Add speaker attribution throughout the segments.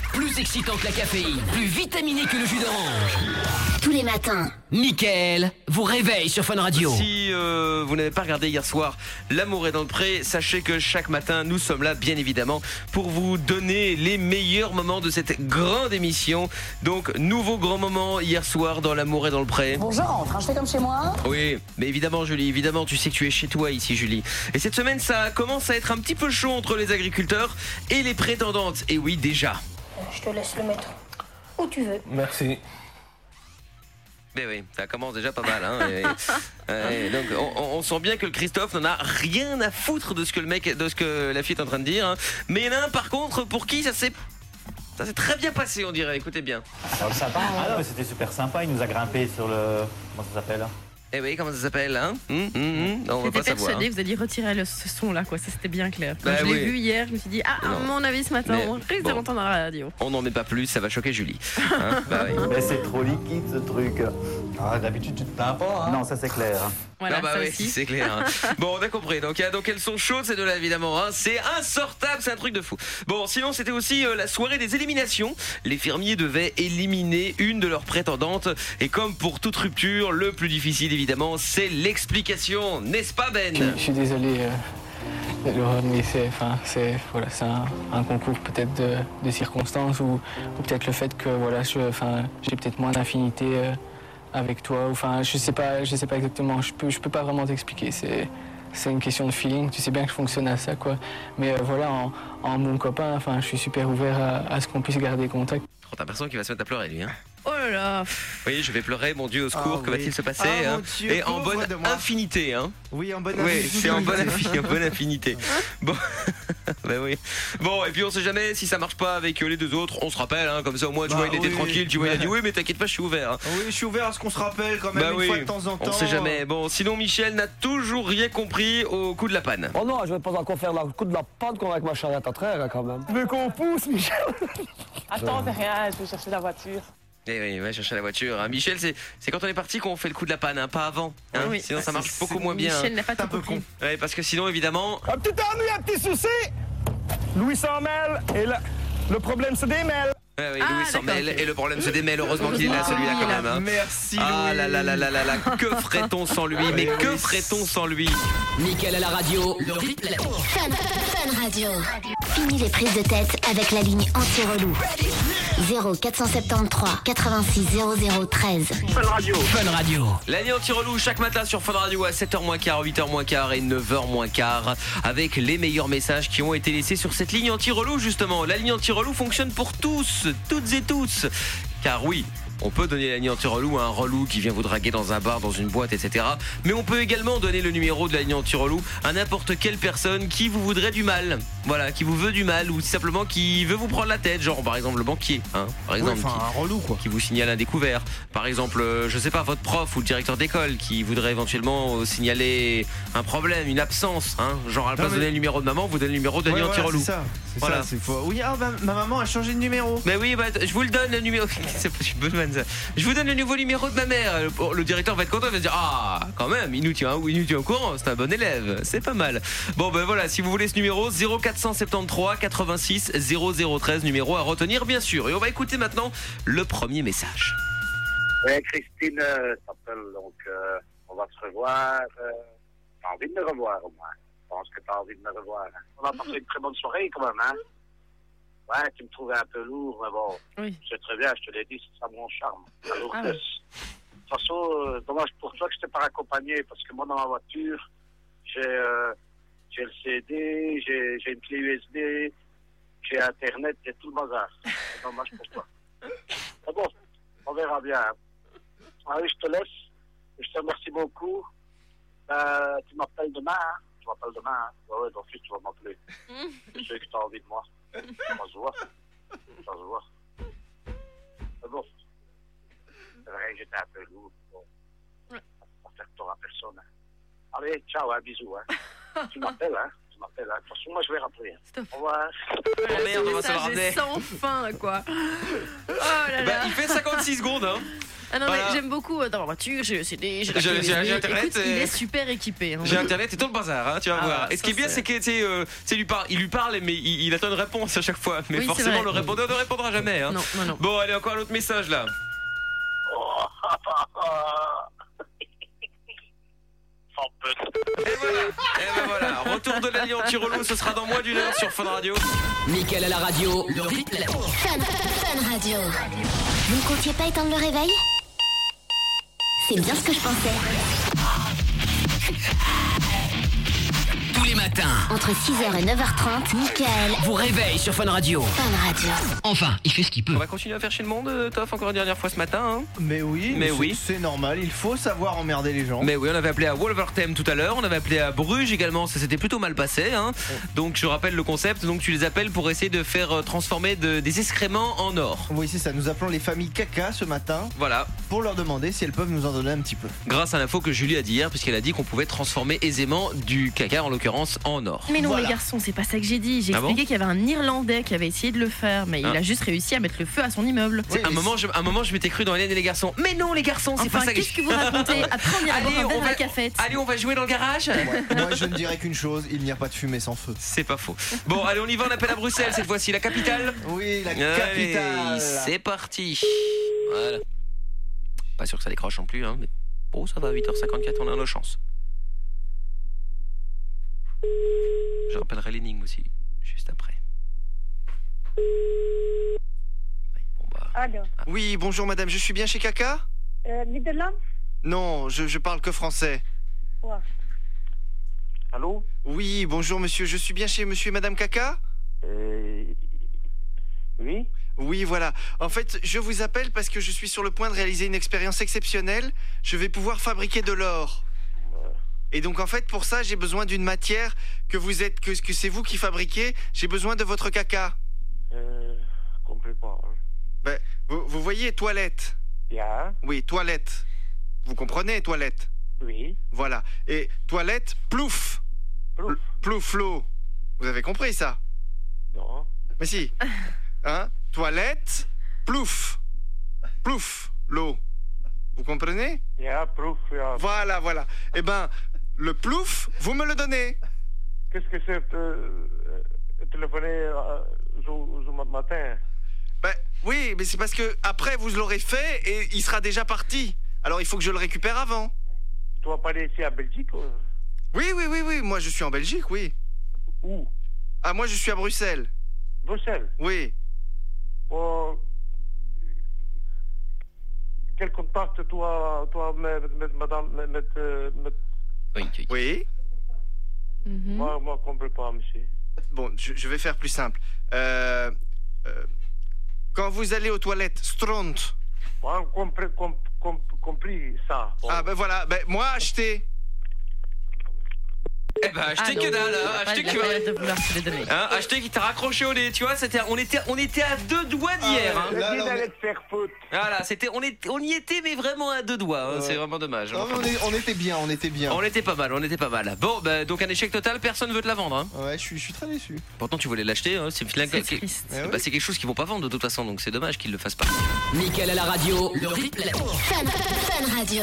Speaker 1: plus excitant que la caféine, plus vitaminé que le jus d'orange.
Speaker 2: Tous les matins,
Speaker 1: Mickaël vous réveille sur Fun Radio.
Speaker 3: Si vous n'avez pas regardé hier soir L'amour est dans le pré, sachez que chaque matin nous sommes là bien évidemment pour vous donner les meilleurs moments de cette grande émission. Donc nouveau grand moment hier soir dans L'amour est dans le pré.
Speaker 4: Bon, je rentre, je fais comme chez moi.
Speaker 3: Oui, mais évidemment Julie, évidemment tu sais que tu es chez toi ici Julie. Et cette semaine ça commence à être un petit peu chaud entre les agriculteurs et les prétendantes. Et oui déjà.
Speaker 4: Je te laisse le mettre où tu veux.
Speaker 5: Merci.
Speaker 3: Mais oui, ça commence déjà pas mal. Hein, donc on sent bien que le Christophe n'en a rien à foutre de ce que la fille est en train de dire. Hein. Mais il y en a un par contre pour qui ça s'est très bien passé, on dirait. Écoutez bien.
Speaker 6: Alors, sympa, hein. Ah non, mais c'était super sympa. Il nous a grimpé sur le... Comment ça s'appelle?
Speaker 3: Eh oui, comment ça s'appelle hein Non, on va pas
Speaker 7: J'étais
Speaker 3: savoir.
Speaker 7: persuadée, vous alliez retirer ce son-là, quoi. Ça, c'était bien clair. Quand
Speaker 3: Bah
Speaker 7: je l'ai
Speaker 3: oui.
Speaker 7: vu hier, je me suis dit, à mon avis, ce matin,
Speaker 3: Mais
Speaker 7: on risque de
Speaker 3: bon.
Speaker 7: l'entendre à la radio.
Speaker 3: On n'en met pas plus, ça va choquer Julie. Hein bah oui.
Speaker 6: Mais c'est trop liquide, ce truc.
Speaker 5: Ah, d'habitude, tu te plains pas, hein?
Speaker 6: Non, ça c'est clair.
Speaker 7: Voilà,
Speaker 3: Ah bah
Speaker 7: ça
Speaker 3: oui,
Speaker 7: aussi.
Speaker 3: c'est clair. Hein. Bon, on a compris. Donc elles sont chaudes ces deux-là évidemment. Hein. C'est insortable, c'est un truc de fou. Bon, sinon c'était aussi la soirée des éliminations. Les fermiers devaient éliminer une de leurs prétendantes. Et comme pour toute rupture, le plus difficile évidemment, c'est l'explication, n'est-ce pas Ben?
Speaker 8: Je suis désolé, Laura, mais c'est un concours peut-être de circonstances ou peut-être le fait que voilà, j'ai peut-être moins d'affinité avec toi. Enfin, je sais pas exactement. Je peux pas vraiment t'expliquer. C'est une question de feeling. Tu sais bien que je fonctionne à ça, quoi. Mais voilà, en mon copain, enfin, je suis super ouvert à ce qu'on puisse garder contact.
Speaker 3: Oh, t'as l'impression qu'il va se mettre à pleurer lui. Hein.
Speaker 7: Oh là là.
Speaker 3: Oui, je vais pleurer, mon Dieu, au secours, que va-t-il se passer
Speaker 9: Ah,
Speaker 3: hein
Speaker 9: mon Dieu,
Speaker 3: et en
Speaker 9: pauvre
Speaker 3: bonne
Speaker 9: de moi.
Speaker 3: infinité, hein.
Speaker 9: Oui, en bonne
Speaker 3: Oui,
Speaker 9: affinité.
Speaker 3: c'est en bonne affinité. Bon, bah oui. Bon, et puis on sait jamais si ça marche pas avec les deux autres. On se rappelle, hein, comme ça au moins tu vois, il était
Speaker 9: oui.
Speaker 3: tranquille. Tu vois, il a dit oui, mais t'inquiète pas, je suis ouvert. Hein.
Speaker 9: Oui, je suis ouvert à ce qu'on se rappelle quand même
Speaker 3: Bah
Speaker 9: une
Speaker 3: oui,
Speaker 9: fois de temps en temps.
Speaker 3: on sait jamais. Bon, sinon Michel n'a toujours rien compris au coup de la panne.
Speaker 10: Oh non, je vais pas encore faire le coup de la panne qu'on a avec ma charrette à traire quand même. Tu veux qu'on pousse, Michel?
Speaker 4: Attends, t'es rien, je vais chercher la voiture.
Speaker 3: Eh oui, va chercher la voiture. Hein. Michel, c'est quand on est parti qu'on fait le coup de la panne, hein, pas avant. Hein.
Speaker 7: Oui.
Speaker 3: Sinon ça marche beaucoup moins bien.
Speaker 7: Michel n'a pas
Speaker 9: C'est un
Speaker 7: tout
Speaker 9: peu
Speaker 7: compris.
Speaker 9: con.
Speaker 3: Ouais, parce que sinon évidemment.
Speaker 10: Un petit ennui, un petit souci. Louis s'en mêle et le problème se démêle.
Speaker 3: Ouais, oui, Louis s'en mêle et le problème se démêle. Heureusement qu'il est là, celui-là quand même. Hein.
Speaker 9: Merci Louis.
Speaker 3: Ah là là là là là là, que ferait-on sans lui? Mais que ferait-on sans lui?
Speaker 1: Mickaël à la radio, le rythme de la vie.
Speaker 2: Fun Radio. Fini les prises de tête avec la ligne anti-relou. 0473 86 00 13.
Speaker 1: Fun Radio.
Speaker 3: L'année anti-relou chaque matin sur Fun Radio à 7h moins quart, 8h moins quart et 9h moins quart avec les meilleurs messages qui ont été laissés sur cette ligne anti-relou justement. La ligne anti-relou fonctionne pour tous, toutes et tous. Car oui, on peut donner la ligne anti-relou à un relou qui vient vous draguer dans un bar, dans une boîte, etc. Mais on peut également donner le numéro de la ligne anti-relou à n'importe quelle personne qui vous voudrait du mal. Voilà, qui vous veut du mal ou simplement qui veut vous prendre la tête. Genre par exemple le banquier, hein, par exemple,
Speaker 9: Ouais, un relou quoi.
Speaker 3: qui vous signale un découvert. Par exemple, je sais pas, votre prof ou le directeur d'école qui voudrait éventuellement signaler un problème, une absence. Hein, genre à la place de donner le numéro de maman, vous donnez le numéro de la ligne anti-relou.
Speaker 9: C'est ça. C'est
Speaker 3: Voilà.
Speaker 9: ça, c'est faux. Oui, ma maman a changé de numéro.
Speaker 3: Mais oui, bah, je vous le donne le numéro. C'est pas une bonne vanne, ça. Je vous donne le nouveau numéro de ma mère. Le directeur va être content, il va se dire ah quand même, il nous tient au courant, c'est un bon élève, c'est pas mal. Bon ben voilà, si vous voulez ce numéro 0473 86 0013, numéro à retenir bien sûr. Et on va écouter maintenant le premier message.
Speaker 11: Ouais, Christine s'appelle, donc on va se revoir. T'as envie de me revoir au moins. Je pense que t'as envie de me revoir. Hein. On a passé une très bonne soirée quand même, hein. Ouais, tu me trouvais un peu lourd, mais bon,
Speaker 7: Oui.
Speaker 11: c'est très bien, je te l'ai dit, c'est ça mon charme. La lourdesse.
Speaker 7: Ah
Speaker 11: De toute façon, dommage pour toi que je t'ai pas accompagné, parce que moi dans ma voiture, j'ai le CD, j'ai une clé USB, j'ai Internet, j'ai tout le bazar. C'est dommage pour toi. Mais bon, on verra bien. Allez, je te laisse. Je te remercie beaucoup. Tu m'appelles demain, hein? Tu m'appelles demain, hein? Ouais, d'office, tu vas m'appeler. Je sais que tu as envie de moi. On se voit. Ça se voit. Mais bon, c'est vrai que j'étais un peu lourd. Bon. On faire tort à personne. Hein. Allez, ciao, hein, bisous. Hein. Tu m'appelles, hein? Tu m'appelles, hein. De toute façon, moi, je vais rappeler. Hein.
Speaker 7: Stop.
Speaker 11: Au revoir.
Speaker 3: Oh merde, on va se le
Speaker 7: Message
Speaker 3: ramener.
Speaker 7: est sans fin, quoi. Oh là
Speaker 3: Bah,
Speaker 7: là.
Speaker 3: il fait 56 secondes, hein.
Speaker 7: Ah non,
Speaker 3: Voilà.
Speaker 7: mais j'aime beaucoup dans ma voiture, j'ai CD, j'ai
Speaker 3: Internet.
Speaker 7: Écoute, il est super équipé. Hein.
Speaker 3: J'ai Internet et tout le bazar, hein, tu vas voir. Et ce qui est bien, c'est que il lui parle, mais il attend une réponse à chaque fois. Mais
Speaker 7: Oui,
Speaker 3: forcément, le répondeur ne répondra jamais. Hein.
Speaker 7: Non.
Speaker 3: Bon, allez, encore un autre message là. Et ben voilà, retour de l'allié anti-relou, ce sera dans moins d'une heure sur Fun Radio.
Speaker 1: Mickaël à la radio, le replay.
Speaker 2: Fun Radio. Vous ne comptiez pas éteindre le réveil? C'est bien ce que je pensais.
Speaker 1: Tous les matins,
Speaker 2: Entre 6h et 9h30, Mickaël
Speaker 1: vous réveille sur Fun Radio.
Speaker 2: Fun Radio.
Speaker 1: Enfin, il fait ce qu'il peut.
Speaker 3: On va continuer à faire chez le monde, Toff, encore une dernière fois ce matin. Hein.
Speaker 9: Mais oui,
Speaker 3: Mais oui.
Speaker 9: c'est normal, il faut savoir emmerder les gens.
Speaker 3: Mais oui, on avait appelé à Wolverhampton tout à l'heure, on avait appelé à Bruges également, ça s'était plutôt mal passé. Hein. Donc je rappelle le concept, donc tu les appelles pour essayer de faire transformer des excréments en or.
Speaker 9: Oui, c'est ça, nous appelons les familles caca ce matin
Speaker 3: Voilà,
Speaker 9: pour leur demander si elles peuvent nous en donner un petit peu.
Speaker 3: grâce à l'info que Julie a dit hier, puisqu'elle a dit qu'on pouvait transformer aisément du caca, en l'occurrence, en or.
Speaker 7: Mais non,
Speaker 9: Voilà.
Speaker 7: les garçons, c'est pas ça que j'ai dit. J'ai
Speaker 3: Ah
Speaker 7: expliqué
Speaker 3: bon
Speaker 7: qu'il y avait un Irlandais qui avait essayé de le faire, mais il a juste réussi à mettre le feu à son immeuble.
Speaker 9: Oui,
Speaker 3: un moment, je m'étais cru dans Hélène et les garçons. Mais non, les garçons, c'est
Speaker 7: Enfin,
Speaker 3: pas ça que
Speaker 7: qu'est-ce que vous racontez? Après, on ira
Speaker 3: Allez,
Speaker 7: boire un verre
Speaker 3: on
Speaker 7: à
Speaker 3: va-
Speaker 7: la cafette.
Speaker 3: Allez, on va jouer dans le garage.
Speaker 9: Moi, je ne dirais qu'une chose, il n'y a pas de fumée sans feu.
Speaker 3: C'est pas faux. Bon, allez, on y va, on appelle à Bruxelles cette fois-ci, la capitale.
Speaker 9: Oui, la
Speaker 3: Allez,
Speaker 9: capitale.
Speaker 3: c'est parti. Voilà. Pas sûr que ça décroche non plus, hein, mais bon, ça va, 8h54, on a nos chances. Je rappellerai l'énigme aussi, juste après. Ouais, bon, bah.
Speaker 4: Allô,
Speaker 9: Oui, bonjour madame, je suis bien chez Caca?
Speaker 4: Nederland?
Speaker 9: Non, je parle que français.
Speaker 4: Ouais.
Speaker 11: Allô?
Speaker 9: Oui, bonjour monsieur, je suis bien chez monsieur et madame Caca?
Speaker 11: Oui?
Speaker 9: Oui, voilà. En fait, je vous appelle parce que je suis sur le point de réaliser une expérience exceptionnelle. Je vais pouvoir fabriquer de l'or. Et donc, en fait, pour ça, j'ai besoin d'une matière que c'est vous qui fabriquez. J'ai besoin de votre caca.
Speaker 11: Complètement.
Speaker 9: Ben, vous voyez, toilette.
Speaker 11: Bien.
Speaker 9: Oui, toilette. Vous comprenez, toilette?
Speaker 11: Oui.
Speaker 9: Voilà. Et toilette, plouf.
Speaker 11: Plouf.
Speaker 9: Plouf, l'eau. Vous avez compris ça?
Speaker 11: Non.
Speaker 9: Mais si. Hein? Toilette, plouf. Plouf, l'eau. Vous comprenez?
Speaker 11: Yeah, plouf. Yeah.
Speaker 9: Voilà, voilà. Eh ben, le plouf, vous me le donnez.
Speaker 11: Qu'est-ce que c'est téléphoner ce matin?
Speaker 9: Ben, oui, mais c'est parce que après vous l'aurez fait et il sera déjà parti. Alors il faut que je le récupère avant.
Speaker 11: Tu vas pas aller ici à Belgique?
Speaker 9: Oui, moi je suis en Belgique, oui.
Speaker 11: Où?
Speaker 9: Ah, moi je suis à Bruxelles.
Speaker 11: Bruxelles?
Speaker 9: Oui.
Speaker 11: Quel contact toi madame,
Speaker 9: Oui.
Speaker 11: Moi, je comprends pas, monsieur.
Speaker 9: Bon, je vais faire plus simple. Quand vous allez aux toilettes, stront.
Speaker 11: Moi, compris ça.
Speaker 9: Ah, ben voilà, ben moi acheter.
Speaker 3: Eh ben, acheter que dalle, hein. Acheter que tu vas.
Speaker 7: de vouloir se les donner.
Speaker 3: Hein, acheter qui t'a raccroché au nez, tu vois, on était à 2 doigts d'hier.
Speaker 9: Ah,
Speaker 3: hein.
Speaker 9: là,
Speaker 11: Il
Speaker 9: non,
Speaker 11: allait te faire foutre.
Speaker 3: Voilà, on y était, mais vraiment à 2 doigts. Hein,
Speaker 9: Ouais.
Speaker 3: c'est vraiment dommage.
Speaker 9: Non, mais on était bien, on était bien.
Speaker 3: On était pas mal. Bon, bah, donc un échec total, personne veut te la vendre. Hein.
Speaker 9: Ouais, je suis très déçu.
Speaker 3: Pourtant, tu voulais l'acheter. Hein. C'est
Speaker 7: triste.
Speaker 3: c'est quelque chose qu'ils vont pas vendre de toute façon, donc c'est dommage qu'ils le fassent pas.
Speaker 1: Mickaël à la radio, le replay.
Speaker 2: Fun Radio.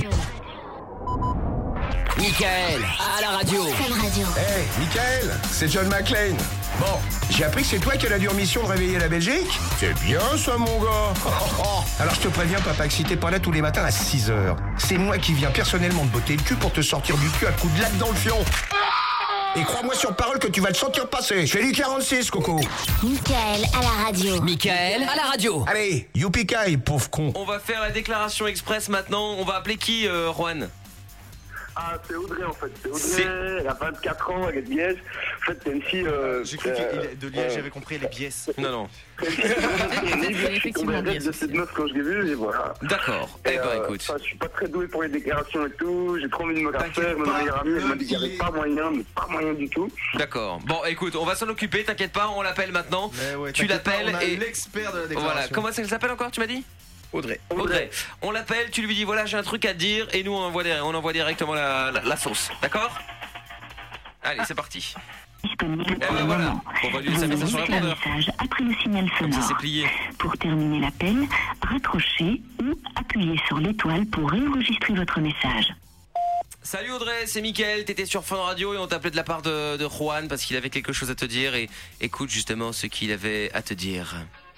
Speaker 1: Mickaël à la radio.
Speaker 2: Fun Radio.
Speaker 12: Hey, Mickaël, c'est John McClane. Bon, j'ai appris que c'est toi qui as la dure mission de réveiller la Belgique. C'est bien ça, mon gars. Alors je te préviens, papa, que si t'es pas là tous les matins à 6h, c'est moi qui viens personnellement te botter le cul pour te sortir du cul à coups de latte dans le fion. Et crois-moi sur parole que tu vas te sentir passer. Je fais du 46, Coco.
Speaker 2: Mickaël à la radio.
Speaker 1: Mickaël à la radio.
Speaker 12: Allez, youpi-kai, pauvre con.
Speaker 3: On va faire la déclaration express maintenant. On va appeler qui, Juan?
Speaker 11: Ah, c'est Audrey en fait. C'est Audrey, elle a 24 ans, elle est de Liège. En fait, c'est une fille.
Speaker 9: J'ai cru qu'il est de Liège, j'avais compris les biesses.
Speaker 3: Non.
Speaker 7: Effectivement, bien
Speaker 11: de cette meuf quand je l'ai vue, et voilà.
Speaker 3: D'accord. Eh ben, écoute.
Speaker 11: Je suis pas très doué pour les déclarations et tout. J'ai trop envie de me la
Speaker 9: T'inquiète
Speaker 11: faire.
Speaker 9: pas,
Speaker 11: Ma meilleure amie, elle m'a dit qu'il n'y avait pas moyen, mais pas moyen du tout.
Speaker 3: D'accord. Bon, écoute, on va s'en occuper. T'inquiète pas, on l'appelle maintenant.
Speaker 9: Mais ouais,
Speaker 3: Tu
Speaker 9: t'inquiète pas,
Speaker 3: l'appelles
Speaker 9: on a
Speaker 3: et
Speaker 9: l'expert de la déclaration.
Speaker 3: voilà. Comment ça s'appelle encore? Tu m'as dit?
Speaker 9: Audrey.
Speaker 3: On l'appelle, tu lui dis voilà, j'ai un truc à te dire et nous on envoie directement la sauce. D'accord? Allez, c'est parti.
Speaker 13: Disponible
Speaker 3: Eh ben voilà, on va lui laisser un message sur le répondeur.
Speaker 13: après le signal
Speaker 3: Comme ça
Speaker 13: sonore.
Speaker 3: c'est plié.
Speaker 13: Pour terminer l'appel, raccrocher ou appuyer sur l'étoile pour réenregistrer votre message.
Speaker 3: Salut Audrey, c'est Mickaël, t'étais sur Fun Radio et on t'appelait de la part de Juan parce qu'il avait quelque chose à te dire et écoute justement ce qu'il avait à te dire.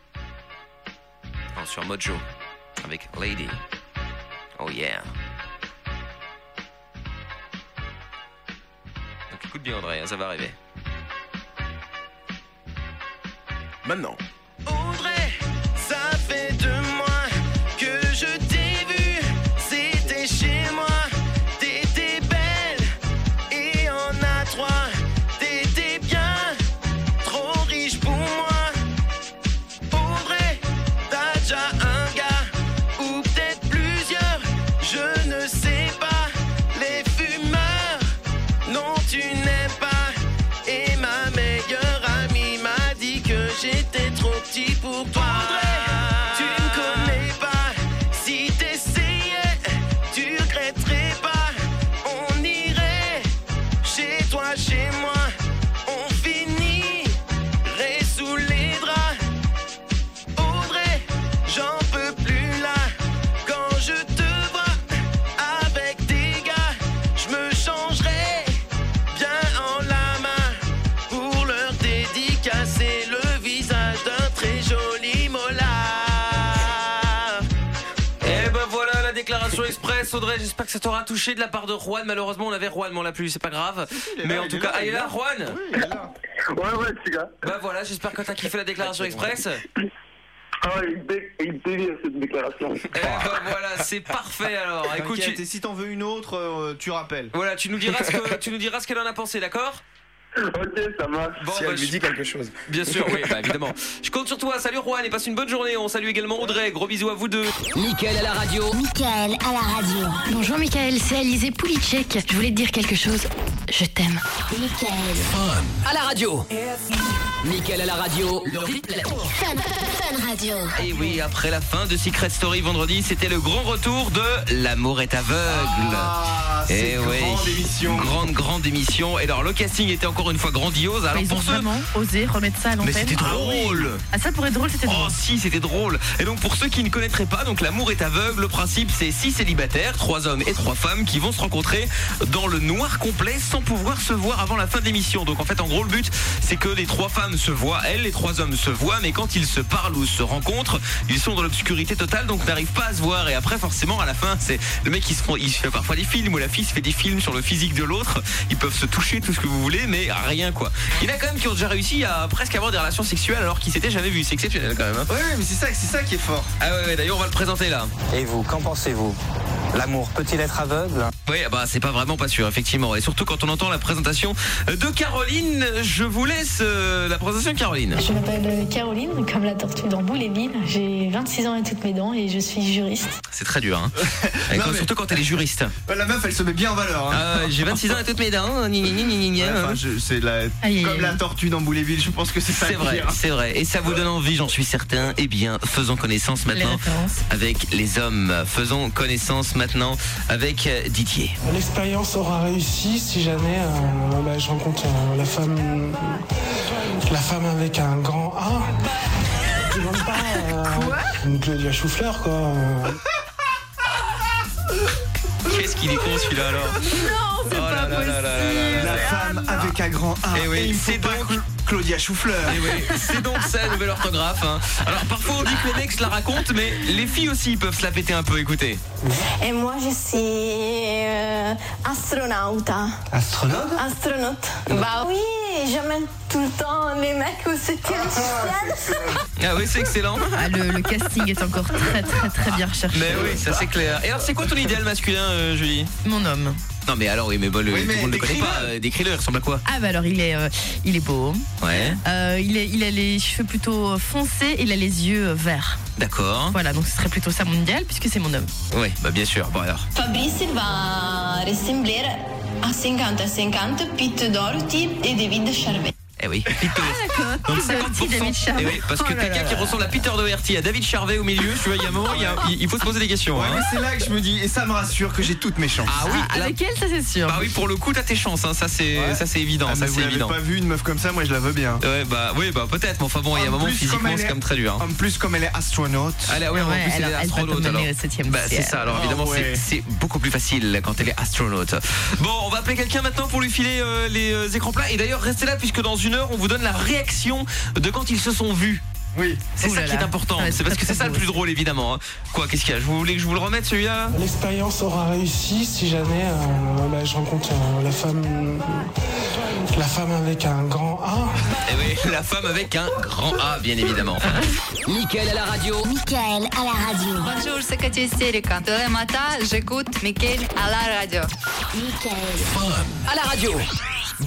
Speaker 3: Oh, sur Mojo, avec Lady. Oh yeah. Donc écoute bien Audrey, ça va arriver.
Speaker 12: Maintenant.
Speaker 14: Audrey, ça fait 2 mois que je t'ai vu, c'était chez moi. T'étais belle et en A3, t'étais bien, trop riche pour moi. Audrey, t'as déjà un gars ou peut-être plusieurs, je ne sais pas. Les fumeurs, non tu n'aimes pas. Et ma meilleure amie m'a dit que j'étais trop petit pour toi. Audrey, tu ne connais pas. Si t'essayais, tu regretterais pas. On irait chez toi, chez moi. On finirait sous les draps. Audrey, j'en peux plus là. Quand je te vois avec des gars, je me changerai bien en lama pour leur dédicacer le visage d'un très joli molar.
Speaker 3: Et ben voilà la déclaration express Audrey, j'espère que ça t'aura touché de la part de Juan. Malheureusement on avait Juan mais on l'a plus, c'est pas grave. Mais en tout cas, il est là Juan.
Speaker 11: Oui, il est là. Ouais, c'est gars.
Speaker 3: Bah voilà, j'espère que t'as kiffé la déclaration express.
Speaker 11: Ah, il délire cette déclaration.
Speaker 3: Et ben voilà, c'est parfait alors. Écoute,
Speaker 9: T'inquiète, et si t'en veux une autre, tu rappelles.
Speaker 3: Voilà, tu nous diras ce qu'elle en a pensé, d'accord?
Speaker 11: Ok, ça marche.
Speaker 3: Bon,
Speaker 12: Si elle lui dit quelque chose.
Speaker 3: Bien sûr, oui, bah évidemment. Je compte sur toi. Salut Juan et passe une bonne journée. On salue également Audrey. Gros bisous à vous deux.
Speaker 1: Mickaël à la radio.
Speaker 2: Mickaël à la radio.
Speaker 7: Bonjour Mickaël, c'est Alizé Pouliček. Je voulais te dire quelque chose. Je t'aime.
Speaker 2: Mickaël.
Speaker 1: À la radio. Mickaël à la radio. Le replay.
Speaker 2: Fun Radio.
Speaker 3: Et oui, après la fin de Secret Story vendredi, c'était le grand retour de L'amour est aveugle.
Speaker 9: C'est
Speaker 3: Et oui,
Speaker 9: grande émission.
Speaker 3: grande émission. Et alors le casting était encore une fois grandiose. Alors
Speaker 7: Ils ont
Speaker 3: pour ceux...
Speaker 7: vraiment osé remettre ça à l'antenne.
Speaker 3: Mais c'était drôle.
Speaker 7: Ah ça pourrait être drôle, c'était drôle.
Speaker 3: Oh si, c'était drôle. Et donc pour ceux qui ne connaîtraient pas, donc L'amour est aveugle, le principe c'est 6 célibataires, 3 hommes et 3 femmes qui vont se rencontrer dans le noir complet sans pouvoir se voir avant la fin de l'émission. Donc en fait en gros le but c'est que les 3 femmes se voient, les 3 hommes se voient, mais quand ils se parlent ou se rencontrent, ils sont dans l'obscurité totale donc n'arrivent pas à se voir. Et après forcément à la fin c'est le mec il se fait parfois des films ou la fille se fait des films sur le physique de l'autre. Ils peuvent se toucher tout ce que vous voulez mais rien quoi. Il y en a quand même qui ont déjà réussi à presque avoir des relations sexuelles alors qu'ils s'étaient jamais vus. C'est exceptionnel quand même. Hein.
Speaker 9: Ouais, mais c'est ça qui est fort.
Speaker 3: Ah ouais, d'ailleurs on va le présenter là.
Speaker 6: Et vous, qu'en pensez-vous? L'amour peut-il être aveugle?
Speaker 3: Oui, bah c'est pas vraiment pas sûr, effectivement. Et surtout quand on entend la présentation de Caroline, je vous laisse la présentation de Caroline.
Speaker 15: Je m'appelle Caroline, comme la tortue dans Boule-et-Bill. J'ai 26 ans et toutes mes dents et je suis juriste.
Speaker 3: C'est très dur, hein. Surtout quand elle est juriste.
Speaker 9: La meuf, elle se met bien en valeur. Hein.
Speaker 3: J'ai 26 ans et toutes mes dents.
Speaker 9: C'est comme la tortue dans Boule-et-Bill, je pense que c'est ça.
Speaker 3: C'est vrai, c'est vrai. Et ça vous donne envie, j'en suis certain. Eh bien, faisons connaissance maintenant avec les hommes. Faisons connaissance maintenant avec Didier.
Speaker 16: L'expérience aura réussi si jamais je rencontre la femme avec un grand A. Je demande pas une Claudia Choufleur quoi.
Speaker 3: Qu'est-ce qu'il est con celui-là alors?
Speaker 7: Non, c'est pas possible.
Speaker 9: La femme avec un grand A.
Speaker 3: Et oui, c'est donc
Speaker 9: Claudia Choufleur.
Speaker 3: Et oui, c'est donc ça la nouvelle orthographe. Hein. Alors parfois on dit que les mecs se la racontent, mais les filles aussi peuvent se la péter un peu. Écoutez.
Speaker 17: Et moi je suis astronaute. Astronaute. Bah oui, j'amène tout le temps les mecs au 7e ciel.
Speaker 3: Ah oui, c'est excellent.
Speaker 7: Ah, le casting est encore très bien recherché.
Speaker 3: Mais oui, ça c'est clair. Et alors c'est quoi ton idéal masculin, Julie?
Speaker 7: Mon homme.
Speaker 3: Non mais alors oui mais bon, tout le monde ne le connaît pas. Décris-le, il ressemble à quoi?
Speaker 7: Ah bah alors il est beau.
Speaker 3: Ouais.
Speaker 7: Il a les cheveux plutôt foncés et il a les yeux verts.
Speaker 3: D'accord.
Speaker 7: Voilà, donc ce serait plutôt ça mon idéal puisque c'est mon homme.
Speaker 3: Oui, bah bien sûr. Bon alors.
Speaker 17: Fabrice va ressembler à 50 Pete Doherty et David Charvet.
Speaker 3: Eh oui, Peter.
Speaker 7: Donc 50%.
Speaker 3: Eh oui, parce que quelqu'un qui ressemble à Peter Doherty, à David Charvet au milieu, tu vois, il y a un moment, il faut se poser des questions.
Speaker 9: Ouais, mais c'est là que je me dis, et ça me rassure que j'ai toutes mes chances.
Speaker 3: Ah oui,
Speaker 7: avec elle, ça c'est sûr.
Speaker 3: Bah oui, pour le coup, t'as tes chances, hein. Ça c'est évident.
Speaker 9: Ah,
Speaker 3: ça
Speaker 9: mais
Speaker 3: c'est
Speaker 9: vous
Speaker 3: évident.
Speaker 9: n'avez pas vu une meuf comme ça, moi je la veux bien.
Speaker 3: Ouais, bah peut-être, mais enfin bon, il y a un moment physiquement, c'est quand même très dur.
Speaker 9: En plus, comme elle est astronaute.
Speaker 3: En plus, elle est astronaute alors. Bah, c'est ça, alors évidemment, c'est beaucoup plus facile quand elle est astronaute. Bon, on va appeler quelqu'un maintenant pour lui filer les écrans plats. Et d'ailleurs, restez là, puisque dans une heure, on vous donne la réaction de quand ils se sont vus.
Speaker 9: Oui,
Speaker 3: c'est ça qui est important. C'est parce que c'est ça le plus drôle, évidemment. Hein. Quoi, qu'est-ce qu'il y a? Vous voulez que je vous le remette, celui-là?
Speaker 16: L'expérience aura réussi si jamais je rencontre la femme avec un grand A.
Speaker 3: Eh oui, la femme avec un grand A, bien évidemment.
Speaker 1: Mickaël à la radio.
Speaker 2: Mickaël à la radio.
Speaker 18: Bonjour, c'est Katia Hystérica. Tous les matins, j'écoute Mickaël à la radio.
Speaker 2: Mickaël.
Speaker 1: À la radio.